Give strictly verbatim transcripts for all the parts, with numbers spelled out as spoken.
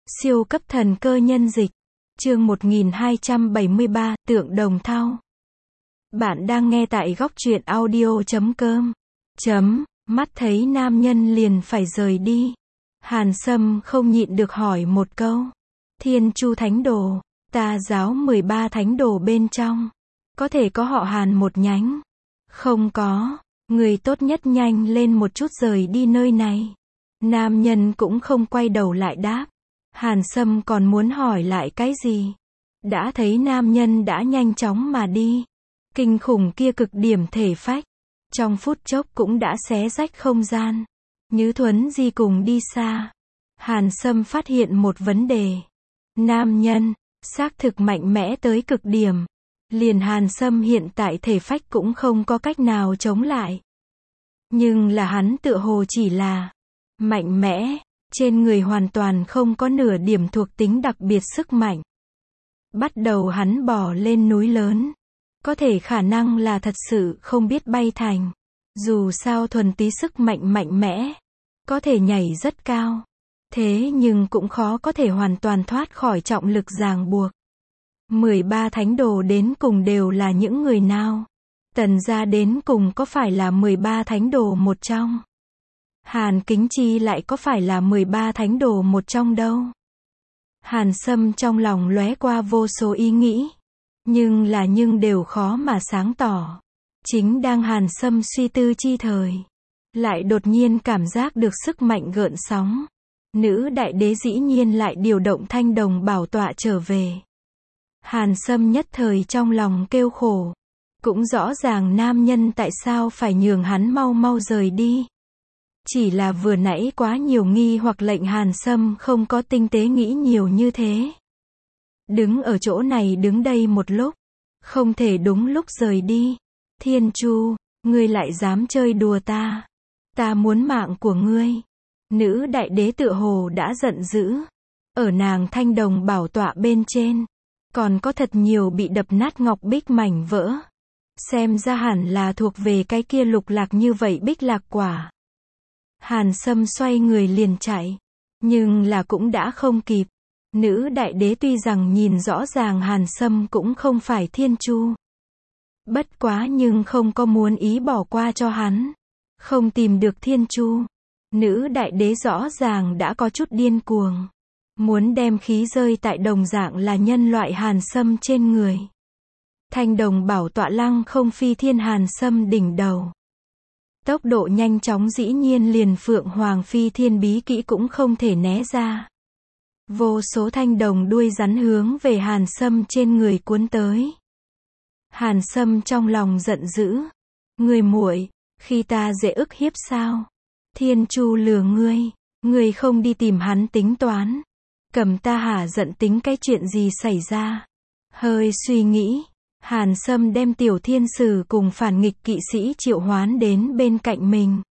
Siêu cấp thần cơ nhân dịch. Chương một nghìn hai trăm bảy mươi ba, Tượng Đồng Thau. Bạn đang nghe tại góc truyện audio chấm com. Chấm, mắt thấy nam nhân liền phải rời đi. Hàn Sâm không nhịn được hỏi một câu. Thiên Chu Thánh Đồ, ta giáo mười ba thánh đồ bên trong. Có thể có họ Hàn một nhánh? Không có, người tốt nhất nhanh lên một chút rời đi nơi này. Nam nhân cũng không quay đầu lại đáp. Hàn Sâm còn muốn hỏi lại cái gì? Đã thấy nam nhân đã nhanh chóng mà đi. Kinh khủng kia cực điểm thể phách. Trong phút chốc cũng đã xé rách không gian. Nhứ Thuấn Di cùng đi xa. Hàn Sâm phát hiện một vấn đề. Nam nhân, xác thực mạnh mẽ tới cực điểm. Liền Hàn Sâm hiện tại thể phách cũng không có cách nào chống lại. Nhưng là hắn tựa hồ chỉ là mạnh mẽ. Trên người hoàn toàn không có nửa điểm thuộc tính đặc biệt sức mạnh. Bắt đầu hắn bò lên núi lớn. Có thể khả năng là thật sự không biết bay thành. Dù sao thuần túy sức mạnh mạnh mẽ. Có thể nhảy rất cao. Thế nhưng cũng khó có thể hoàn toàn thoát khỏi trọng lực ràng buộc. mười ba thánh đồ đến cùng đều là những người nào? Tần gia đến cùng có phải là mười ba thánh đồ một trong? Hàn Kính Chi lại có phải là mười ba thánh đồ một trong đâu? Hàn Sâm trong lòng lóe qua vô số ý nghĩ. Nhưng là nhưng đều khó mà sáng tỏ. Chính đang Hàn Sâm suy tư chi thời. Lại đột nhiên cảm giác được sức mạnh gợn sóng. Nữ đại đế dĩ nhiên lại điều động thanh đồng bảo tọa trở về. Hàn Sâm nhất thời trong lòng kêu khổ. Cũng rõ ràng nam nhân tại sao phải nhường hắn mau mau rời đi. Chỉ là vừa nãy quá nhiều nghi hoặc lệnh Hàn Sâm không có tinh tế nghĩ nhiều như thế. Đứng ở chỗ này đứng đây một lúc. Không thể đúng lúc rời đi. Thiên Chu, ngươi lại dám chơi đùa ta. Ta muốn mạng của ngươi. Nữ đại đế tựa hồ đã giận dữ. Ở nàng thanh đồng bảo tọa bên trên. Còn có thật nhiều bị đập nát ngọc bích mảnh vỡ. Xem ra hẳn là thuộc về cái kia lục lạc như vậy bích lạc quả. Hàn Sâm xoay người liền chạy. Nhưng là cũng đã không kịp. Nữ đại đế tuy rằng nhìn rõ ràng Hàn Sâm cũng không phải Thiên Chu. Bất quá nhưng không có muốn ý bỏ qua cho hắn. Không tìm được Thiên Chu. Nữ đại đế rõ ràng đã có chút điên cuồng. Muốn đem khí rơi tại đồng dạng là nhân loại Hàn Sâm trên người. Thanh đồng bảo tọa lăng không phi thiên Hàn Sâm đỉnh đầu. Tốc độ nhanh chóng dĩ nhiên liền Phượng Hoàng phi thiên bí kỹ cũng không thể né ra. Vô số thanh đồng đuôi rắn hướng về Hàn Sâm trên người cuốn tới. Hàn Sâm trong lòng giận dữ. Người muội, khi ta dễ ức hiếp sao? Thiên Chu lừa ngươi, ngươi không đi tìm hắn tính toán. Cầm ta hả giận tính cái chuyện gì xảy ra? Hơi suy nghĩ. Hàn Sâm đem Tiểu Thiên Sử cùng phản nghịch kỵ sĩ triệu hoán đến bên cạnh mình.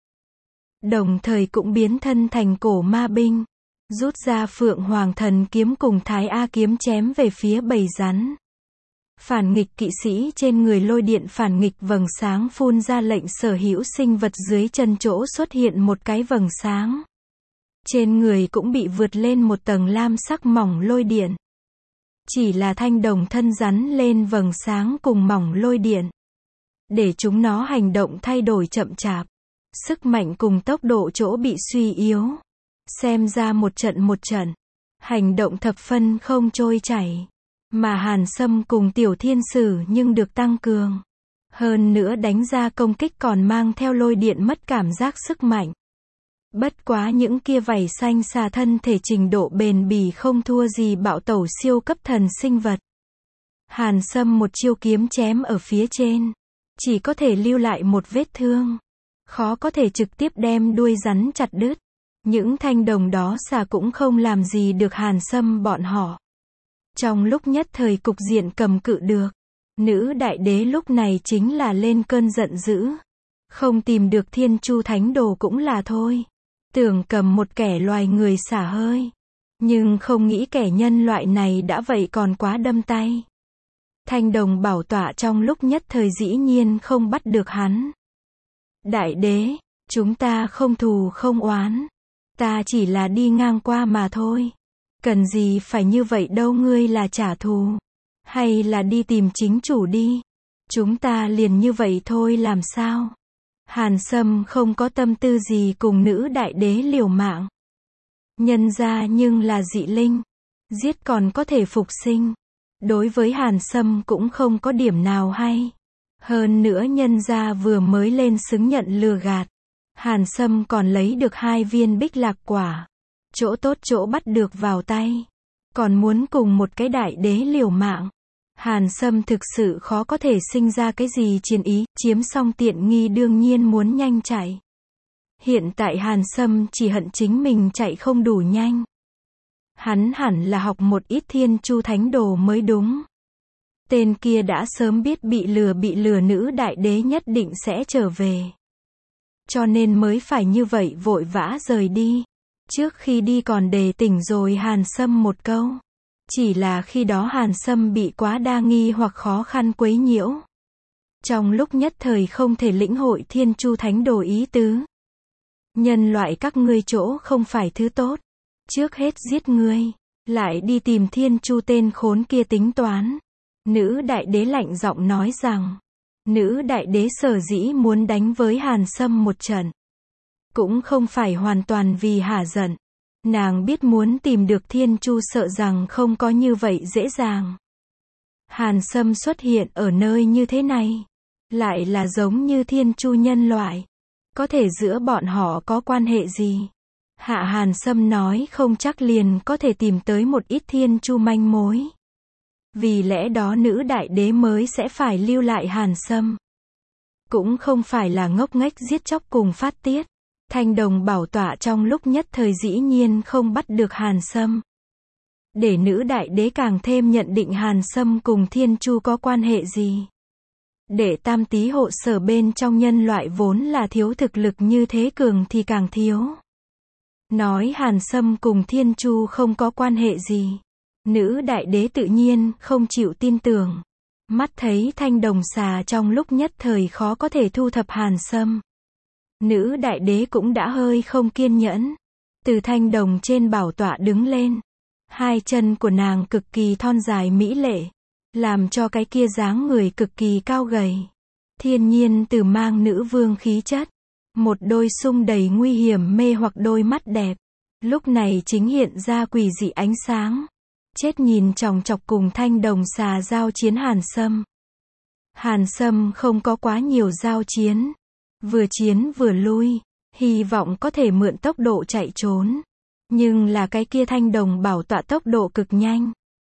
Đồng thời cũng biến thân thành cổ ma binh. Rút ra Phượng Hoàng thần kiếm cùng Thái A kiếm chém về phía bầy rắn. Phản nghịch kỵ sĩ trên người lôi điện phản nghịch vầng sáng phun ra lệnh sở hữu sinh vật dưới chân chỗ xuất hiện một cái vầng sáng. Trên người cũng bị vượt lên một tầng lam sắc mỏng lôi điện. Chỉ là thanh đồng thân rắn lên vầng sáng cùng mỏng lôi điện. Để chúng nó hành động thay đổi chậm chạp. Sức mạnh cùng tốc độ chỗ bị suy yếu. Xem ra một trận một trận. Hành động thập phân không trôi chảy. Mà Hàn Sâm cùng Tiểu Thiên Sử nhưng được tăng cường. Hơn nữa đánh ra công kích còn mang theo lôi điện mất cảm giác sức mạnh. Bất quá những kia vảy xanh xà thân thể trình độ bền bỉ không thua gì bạo tẩu siêu cấp thần sinh vật. Hàn Sâm một chiêu kiếm chém ở phía trên. Chỉ có thể lưu lại một vết thương. Khó có thể trực tiếp đem đuôi rắn chặt đứt. Những thanh đồng đó xà cũng không làm gì được Hàn Sâm bọn họ. Trong lúc nhất thời cục diện cầm cự được. Nữ đại đế lúc này chính là lên cơn giận dữ. Không tìm được Thiên Chu Thánh Đồ cũng là thôi. Tưởng cầm một kẻ loài người xả hơi. Nhưng không nghĩ kẻ nhân loại này đã vậy còn quá đâm tay. Thanh đồng bảo tọa trong lúc nhất thời dĩ nhiên không bắt được hắn. Đại đế, chúng ta không thù không oán. Ta chỉ là đi ngang qua mà thôi. Cần gì phải như vậy đâu, ngươi là trả thù, hay là đi tìm chính chủ đi. Chúng ta liền như vậy thôi làm sao? Hàn Sâm không có tâm tư gì cùng nữ đại đế liều mạng. Nhân ra nhưng là dị linh, giết còn có thể phục sinh. Đối với Hàn Sâm cũng không có điểm nào hay. Hơn nữa nhân ra vừa mới lên xứng nhận lừa gạt. Hàn Sâm còn lấy được hai viên bích lạc quả. Chỗ tốt chỗ bắt được vào tay. Còn muốn cùng một cái đại đế liều mạng. Hàn Sâm thực sự khó có thể sinh ra cái gì chiến ý, chiếm xong tiện nghi đương nhiên muốn nhanh chạy. Hiện tại Hàn Sâm chỉ hận chính mình chạy không đủ nhanh. Hắn hẳn là học một ít thiên chu thánh đồ mới đúng. Tên kia đã sớm biết bị lừa bị lừa nữ đại đế nhất định sẽ trở về. Cho nên mới phải như vậy vội vã rời đi. Trước khi đi còn đề tỉnh rồi Hàn Sâm một câu. Chỉ là khi đó Hàn Sâm bị quá đa nghi hoặc khó khăn quấy nhiễu. Trong lúc nhất thời không thể lĩnh hội thiên chu thánh đồ ý tứ. Nhân loại các ngươi chỗ không phải thứ tốt. Trước hết giết ngươi, lại đi tìm thiên chu tên khốn kia tính toán. Nữ đại đế lạnh giọng nói rằng, nữ đại đế sở dĩ muốn đánh với Hàn Sâm một trận. Cũng không phải hoàn toàn vì hả giận. Nàng biết muốn tìm được thiên chu sợ rằng không có như vậy dễ dàng. Hàn Sâm xuất hiện ở nơi như thế này. Lại là giống như thiên chu nhân loại. Có thể giữa bọn họ có quan hệ gì? Hạ Hàn Sâm nói không chắc liền có thể tìm tới một ít thiên chu manh mối. Vì lẽ đó nữ đại đế mới sẽ phải lưu lại Hàn Sâm. Cũng không phải là ngốc nghếch giết chóc cùng phát tiết. Thanh đồng bảo tọa trong lúc nhất thời dĩ nhiên không bắt được Hàn Sâm. Để nữ đại đế càng thêm nhận định Hàn Sâm cùng thiên chu có quan hệ gì. Để tam tý hộ sở bên trong nhân loại vốn là thiếu thực lực như thế cường thì càng thiếu. Nói Hàn Sâm cùng thiên chu không có quan hệ gì. Nữ đại đế tự nhiên không chịu tin tưởng. Mắt thấy thanh đồng xà trong lúc nhất thời khó có thể thu thập Hàn Sâm. Nữ đại đế cũng đã hơi không kiên nhẫn. Từ thanh đồng trên bảo tọa đứng lên. Hai chân của nàng cực kỳ thon dài mỹ lệ. Làm cho cái kia dáng người cực kỳ cao gầy. Thiên nhiên từ mang nữ vương khí chất. Một đôi sung đầy nguy hiểm mê hoặc đôi mắt đẹp. Lúc này chính hiện ra quỷ dị ánh sáng. Chết nhìn chòng chọc cùng thanh đồng xà giao chiến Hàn Sâm. Hàn Sâm không có quá nhiều giao chiến. Vừa chiến vừa lui. Hy vọng có thể mượn tốc độ chạy trốn. Nhưng là cái kia thanh đồng bảo tọa tốc độ cực nhanh.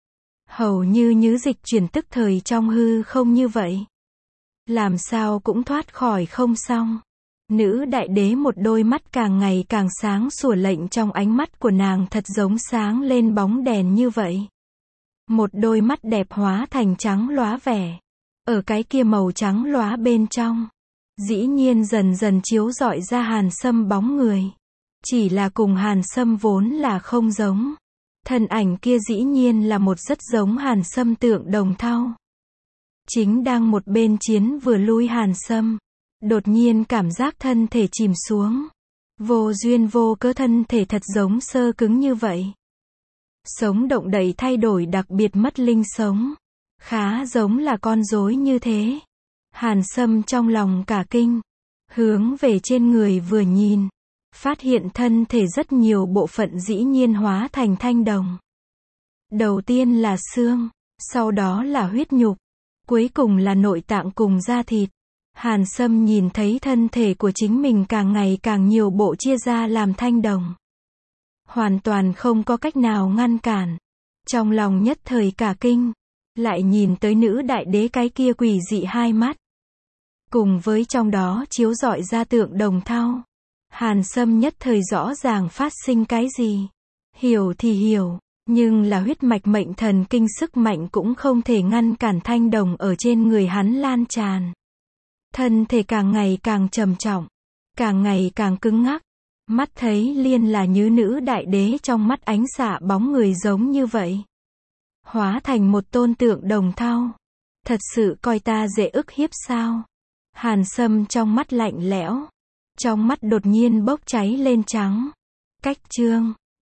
Hầu như nhứ dịch chuyển tức thời trong hư không như vậy. Làm sao cũng thoát khỏi không xong. Nữ đại đế một đôi mắt càng ngày càng sáng sủa, lệnh trong ánh mắt của nàng thật giống sáng lên bóng đèn như vậy. Một đôi mắt đẹp hóa thành trắng lóa vẻ. Ở cái kia màu trắng lóa bên trong. Dĩ nhiên dần dần chiếu rọi ra Hàn Sâm bóng người. Chỉ là cùng Hàn Sâm vốn là không giống. Thân ảnh kia dĩ nhiên là một rất giống Hàn Sâm tượng đồng thau. Chính đang một bên chiến vừa lui Hàn Sâm. Đột nhiên cảm giác thân thể chìm xuống. Vô duyên vô cớ thân thể thật giống sơ cứng như vậy. Sống động đậy thay đổi đặc biệt mất linh sống. Khá giống là con rối như thế. Hàn Sâm trong lòng cả kinh. Hướng về trên người vừa nhìn. Phát hiện thân thể rất nhiều bộ phận dĩ nhiên hóa thành thanh đồng. Đầu tiên là xương. Sau đó là huyết nhục. Cuối cùng là nội tạng cùng da thịt. Hàn Sâm nhìn thấy thân thể của chính mình càng ngày càng nhiều bộ chia ra làm thanh đồng. Hoàn toàn không có cách nào ngăn cản. Trong lòng nhất thời cả kinh. Lại nhìn tới nữ đại đế cái kia quỷ dị hai mắt. Cùng với trong đó chiếu rọi ra tượng đồng thau. Hàn Sâm nhất thời rõ ràng phát sinh cái gì. Hiểu thì hiểu. Nhưng là huyết mạch mệnh thần kinh sức mạnh cũng không thể ngăn cản thanh đồng ở trên người hắn lan tràn. Thân thể càng ngày càng trầm trọng. Càng ngày càng cứng ngắc. Mắt thấy liên là như nữ đại đế trong mắt ánh xạ bóng người giống như vậy. Hóa thành một tôn tượng đồng thau. Thật sự coi ta dễ ức hiếp sao? Hàn Sâm trong mắt lạnh lẽo. Trong mắt đột nhiên bốc cháy lên trắng. Cách chương